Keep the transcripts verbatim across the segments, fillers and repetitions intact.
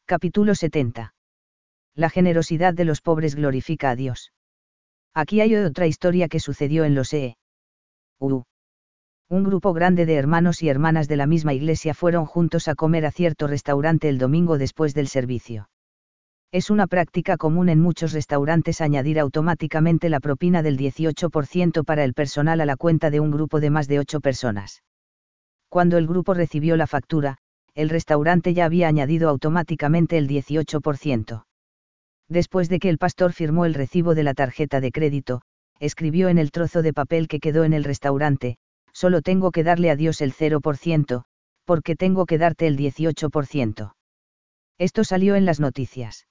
Capítulo setenta. La generosidad de los pobres glorifica a Dios. Aquí hay otra historia que sucedió en los E. U. Un grupo grande de hermanos y hermanas de la misma iglesia fueron juntos a comer a cierto restaurante el domingo después del servicio. Es una práctica común en muchos restaurantes añadir automáticamente la propina del dieciocho por ciento para el personal a la cuenta de un grupo de más de ocho personas. Cuando el grupo recibió la factura, el restaurante ya había añadido automáticamente el dieciocho por ciento. Después de que el pastor firmó el recibo de la tarjeta de crédito, escribió en el trozo de papel que quedó en el restaurante: solo tengo que darle a Dios el cero por ciento, porque tengo que darte el dieciocho por ciento. Esto salió en las noticias.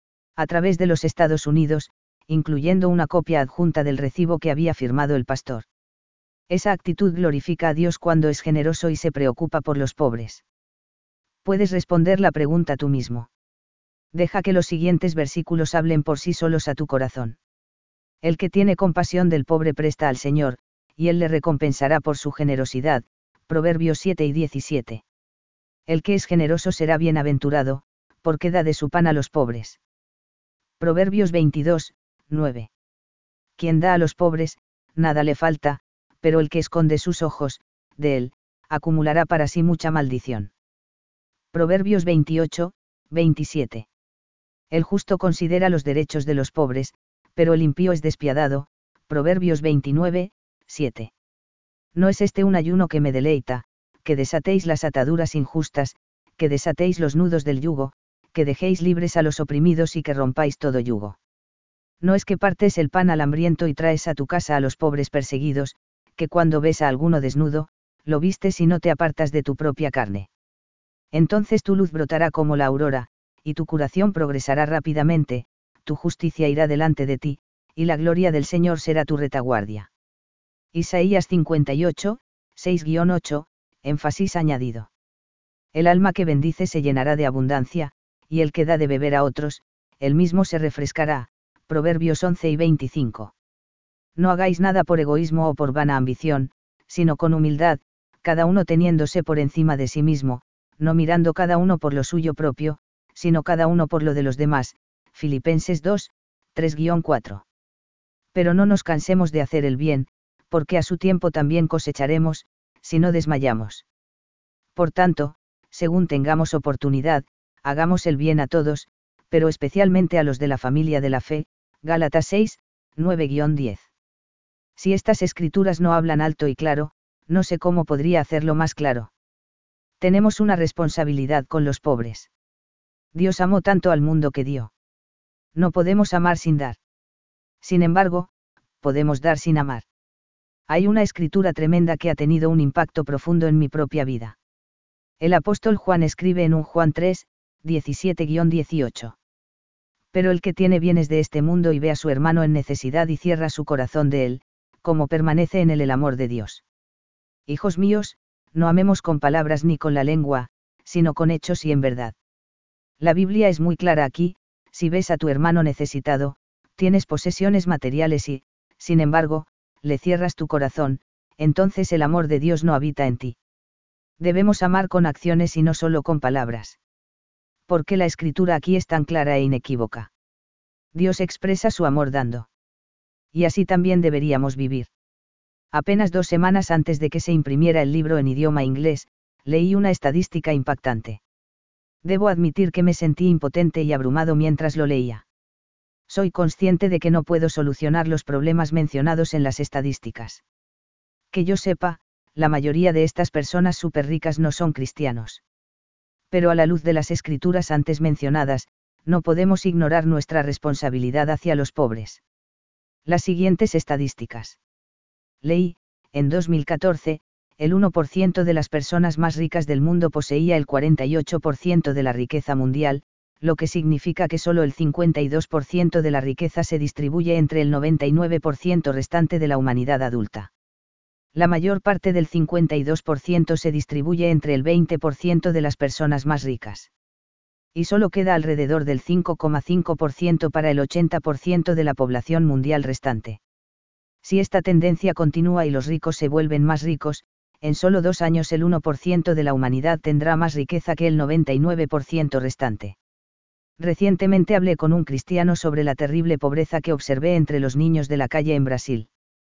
A través de los Estados Unidos, incluyendo una copia adjunta del recibo que había firmado el pastor. Esa actitud glorifica a Dios cuando es generoso y se preocupa por los pobres. Puedes responder la pregunta tú mismo. Deja que los siguientes versículos hablen por sí solos a tu corazón. El que tiene compasión del pobre presta al Señor, y Él le recompensará por su generosidad. Proverbios siete y diecisiete. El que es generoso será bienaventurado, porque da de su pan a los pobres. Proverbios veintidós, nueve. Quien da a los pobres, nada le falta, pero el que esconde sus ojos, de él, acumulará para sí mucha maldición. Proverbios veintiocho, veintisiete. El justo considera los derechos de los pobres, pero el impío es despiadado. Proverbios veintinueve, siete. No es este un ayuno que me deleita, que desatéis las ataduras injustas, que desatéis los nudos del yugo, que dejéis libres a los oprimidos y que rompáis todo yugo. No es que partes el pan al hambriento y traes a tu casa a los pobres perseguidos, que cuando ves a alguno desnudo, lo vistes y no te apartas de tu propia carne. Entonces tu luz brotará como la aurora, y tu curación progresará rápidamente, tu justicia irá delante de ti, y la gloria del Señor será tu retaguardia. Isaías cincuenta y ocho, seis a ocho, énfasis añadido. El alma que bendice se llenará de abundancia, y el que da de beber a otros, él mismo se refrescará. Proverbios once y veinticinco. No hagáis nada por egoísmo o por vana ambición, sino con humildad, cada uno teniéndose por encima de sí mismo, no mirando cada uno por lo suyo propio, sino cada uno por lo de los demás. Filipenses dos, tres a cuatro. Pero no nos cansemos de hacer el bien, porque a su tiempo también cosecharemos, si no desmayamos. Por tanto, según tengamos oportunidad, hagamos el bien a todos, pero especialmente a los de la familia de la fe. Gálatas seis, nueve a diez. Si estas escrituras no hablan alto y claro, no sé cómo podría hacerlo más claro. Tenemos una responsabilidad con los pobres. Dios amó tanto al mundo que dio. No podemos amar sin dar. Sin embargo, podemos dar sin amar. Hay una escritura tremenda que ha tenido un impacto profundo en mi propia vida. El apóstol Juan escribe en un Juan tres, diecisiete a dieciocho. Pero el que tiene bienes de este mundo y ve a su hermano en necesidad y cierra su corazón de él, ¿cómo permanece en él el amor de Dios? Hijos míos, no amemos con palabras ni con la lengua, sino con hechos y en verdad. La Biblia es muy clara aquí: si ves a tu hermano necesitado, tienes posesiones materiales y, sin embargo, le cierras tu corazón, entonces el amor de Dios no habita en ti. Debemos amar con acciones y no solo con palabras. ¿Por qué la escritura aquí es tan clara e inequívoca? Dios expresa su amor dando. Y así también deberíamos vivir. Apenas dos semanas antes de que se imprimiera el libro en idioma inglés, leí una estadística impactante. Debo admitir que me sentí impotente y abrumado mientras lo leía. Soy consciente de que no puedo solucionar los problemas mencionados en las estadísticas. Que yo sepa, la mayoría de estas personas súper ricas no son cristianos. Pero a la luz de las escrituras antes mencionadas, no podemos ignorar nuestra responsabilidad hacia los pobres. Las siguientes estadísticas. Leí, en dos mil catorce, el uno por ciento de las personas más ricas del mundo poseía el cuarenta y ocho por ciento de la riqueza mundial, lo que significa que solo el cincuenta y dos por ciento de la riqueza se distribuye entre el noventa y nueve por ciento restante de la humanidad adulta. La mayor parte del cincuenta y dos por ciento se distribuye entre el veinte por ciento de las personas más ricas. Y solo queda alrededor del cinco coma cinco por ciento para el ochenta por ciento de la población mundial restante. Si esta tendencia continúa y los ricos se vuelven más ricos, en solo dos años el uno por ciento de la humanidad tendrá más riqueza que el noventa y nueve por ciento restante. Recientemente hablé con un cristiano sobre la terrible pobreza que observé entre los niños de la calle en Brasil.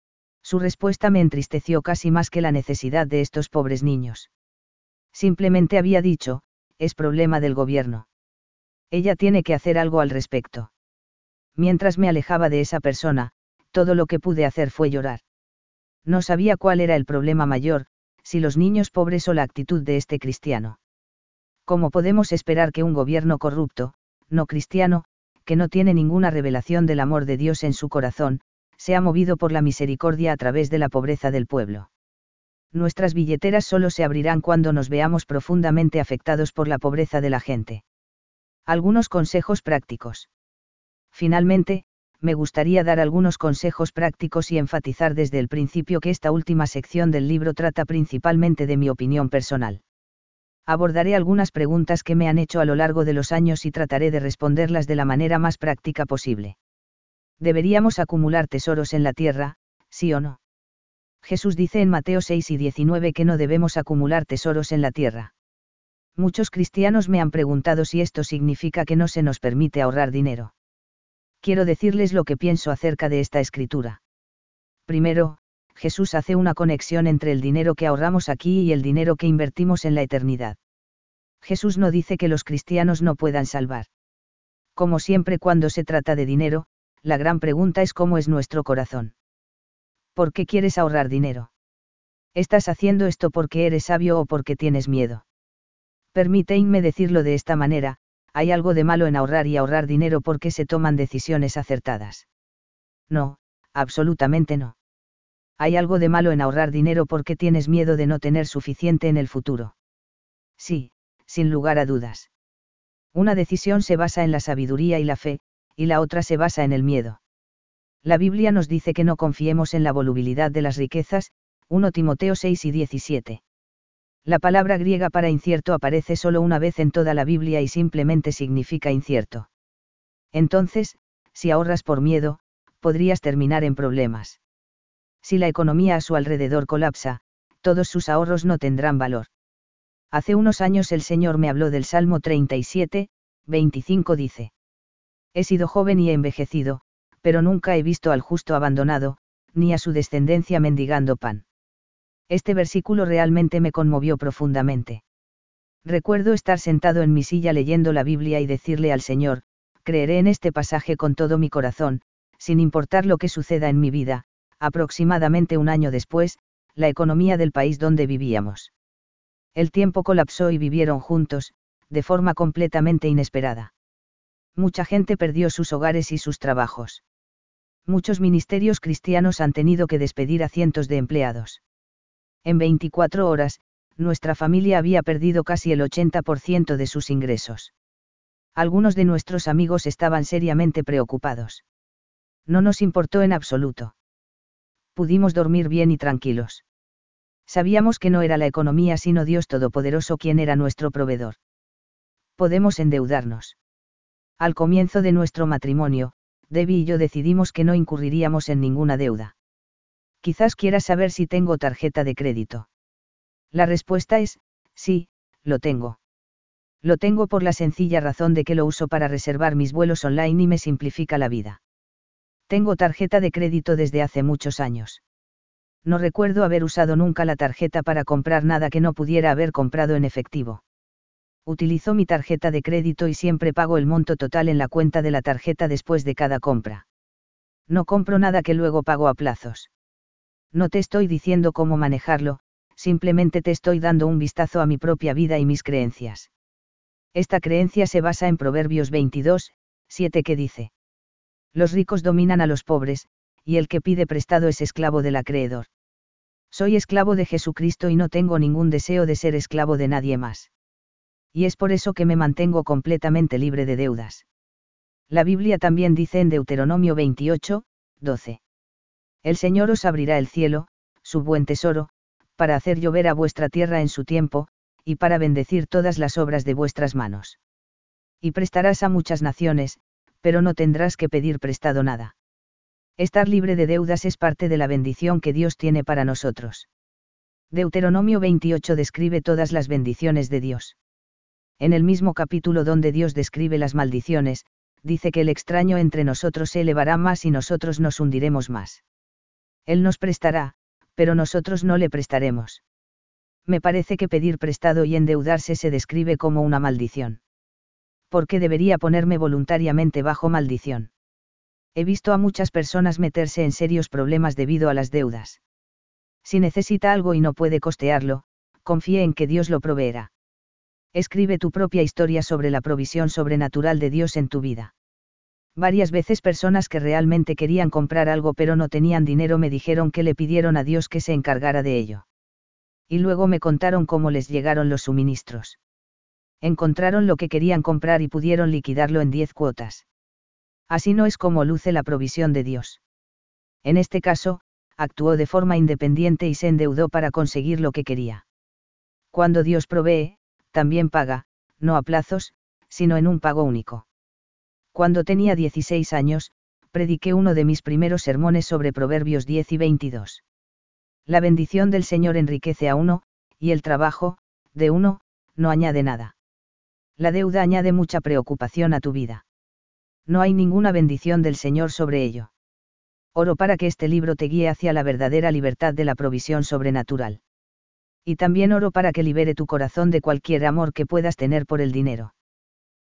Su respuesta me entristeció casi más que la necesidad de estos pobres niños. Simplemente había dicho, es problema del gobierno. Ella tiene que hacer algo al respecto. Mientras me alejaba de esa persona, todo lo que pude hacer fue llorar. No sabía cuál era el problema mayor, si los niños pobres o la actitud de este cristiano. ¿Cómo podemos esperar que un gobierno corrupto, no cristiano, que no tiene ninguna revelación del amor de Dios en su corazón, sea movido por la misericordia a través de la pobreza del pueblo? Nuestras billeteras solo se abrirán cuando nos veamos profundamente afectados por la pobreza de la gente. Algunos consejos prácticos. Finalmente, me gustaría dar algunos consejos prácticos y enfatizar desde el principio que esta última sección del libro trata principalmente de mi opinión personal. Abordaré algunas preguntas que me han hecho a lo largo de los años y trataré de responderlas de la manera más práctica posible. ¿Deberíamos acumular tesoros en la tierra, sí o no? Jesús dice en Mateo seis y diecinueve que no debemos acumular tesoros en la tierra. Muchos cristianos me han preguntado si esto significa que no se nos permite ahorrar dinero. Quiero decirles lo que pienso acerca de esta escritura. Primero, Jesús hace una conexión entre el dinero que ahorramos aquí y el dinero que invertimos en la eternidad. Jesús no dice que los cristianos no puedan salvar. Como siempre cuando se trata de dinero, la gran pregunta es cómo es nuestro corazón. ¿Por qué quieres ahorrar dinero? ¿Estás haciendo esto porque eres sabio o porque tienes miedo? Permíteme decirlo de esta manera, hay algo de malo en ahorrar y ahorrar dinero porque se toman decisiones acertadas. No, absolutamente no. Hay algo de malo en ahorrar dinero porque tienes miedo de no tener suficiente en el futuro. Sí, sin lugar a dudas. Una decisión se basa en la sabiduría y la fe, y la otra se basa en el miedo. La Biblia nos dice que no confiemos en la volubilidad de las riquezas, primera Timoteo seis y diecisiete. La palabra griega para incierto aparece solo una vez en toda la Biblia y simplemente significa incierto. Entonces, si ahorras por miedo, podrías terminar en problemas. Si la economía a su alrededor colapsa, todos sus ahorros no tendrán valor. Hace unos años el Señor me habló del Salmo treinta y siete, veinticinco dice. He sido joven y he envejecido, pero nunca he visto al justo abandonado, ni a su descendencia mendigando pan. Este versículo realmente me conmovió profundamente. Recuerdo estar sentado en mi silla leyendo la Biblia y decirle al Señor, creeré en este pasaje con todo mi corazón, sin importar lo que suceda en mi vida. Aproximadamente un año después, la economía del país donde vivíamos. El tiempo colapsó y vivieron juntos, de forma completamente inesperada. Mucha gente perdió sus hogares y sus trabajos. Muchos ministerios cristianos han tenido que despedir a cientos de empleados. En veinticuatro horas, nuestra familia había perdido casi el ochenta por ciento de sus ingresos. Algunos de nuestros amigos estaban seriamente preocupados. No nos importó en absoluto. Pudimos dormir bien y tranquilos. Sabíamos que no era la economía sino Dios Todopoderoso quien era nuestro proveedor. Podemos endeudarnos. Al comienzo de nuestro matrimonio, Debbie y yo decidimos que no incurriríamos en ninguna deuda. Quizás quieras saber si tengo tarjeta de crédito. La respuesta es, sí, lo tengo. Lo tengo por la sencilla razón de que lo uso para reservar mis vuelos online y me simplifica la vida. Tengo tarjeta de crédito desde hace muchos años. No recuerdo haber usado nunca la tarjeta para comprar nada que no pudiera haber comprado en efectivo. Utilizo mi tarjeta de crédito y siempre pago el monto total en la cuenta de la tarjeta después de cada compra. No compro nada que luego pago a plazos. No te estoy diciendo cómo manejarlo, simplemente te estoy dando un vistazo a mi propia vida y mis creencias. Esta creencia se basa en Proverbios veintidós, siete que dice: los ricos dominan a los pobres, y el que pide prestado es esclavo del acreedor. Soy esclavo de Jesucristo y no tengo ningún deseo de ser esclavo de nadie más. Y es por eso que me mantengo completamente libre de deudas. La Biblia también dice en Deuteronomio veintiocho, doce. El Señor os abrirá el cielo, su buen tesoro, para hacer llover a vuestra tierra en su tiempo, y para bendecir todas las obras de vuestras manos. Y prestarás a muchas naciones, pero no tendrás que pedir prestado nada. Estar libre de deudas es parte de la bendición que Dios tiene para nosotros. Deuteronomio veintiocho describe todas las bendiciones de Dios. En el mismo capítulo donde Dios describe las maldiciones, dice que el extraño entre nosotros se elevará más y nosotros nos hundiremos más. Él nos prestará, pero nosotros no le prestaremos. Me parece que pedir prestado y endeudarse se describe como una maldición. ¿Por qué debería ponerme voluntariamente bajo maldición? He visto a muchas personas meterse en serios problemas debido a las deudas. Si necesita algo y no puede costearlo, confíe en que Dios lo proveerá. Escribe tu propia historia sobre la provisión sobrenatural de Dios en tu vida. Varias veces personas que realmente querían comprar algo pero no tenían dinero me dijeron que le pidieron a Dios que se encargara de ello. Y luego me contaron cómo les llegaron los suministros. Encontraron lo que querían comprar y pudieron liquidarlo en diez cuotas. Así no es como luce la provisión de Dios. En este caso, actuó de forma independiente y se endeudó para conseguir lo que quería. Cuando Dios provee, también paga, no a plazos, sino en un pago único. Cuando tenía dieciséis años, prediqué uno de mis primeros sermones sobre Proverbios diez y veintidós. La bendición del Señor enriquece a uno, y el trabajo, de uno, no añade nada. La deuda añade mucha preocupación a tu vida. No hay ninguna bendición del Señor sobre ello. Oro para que este libro te guíe hacia la verdadera libertad de la provisión sobrenatural. Y también oro para que libere tu corazón de cualquier amor que puedas tener por el dinero.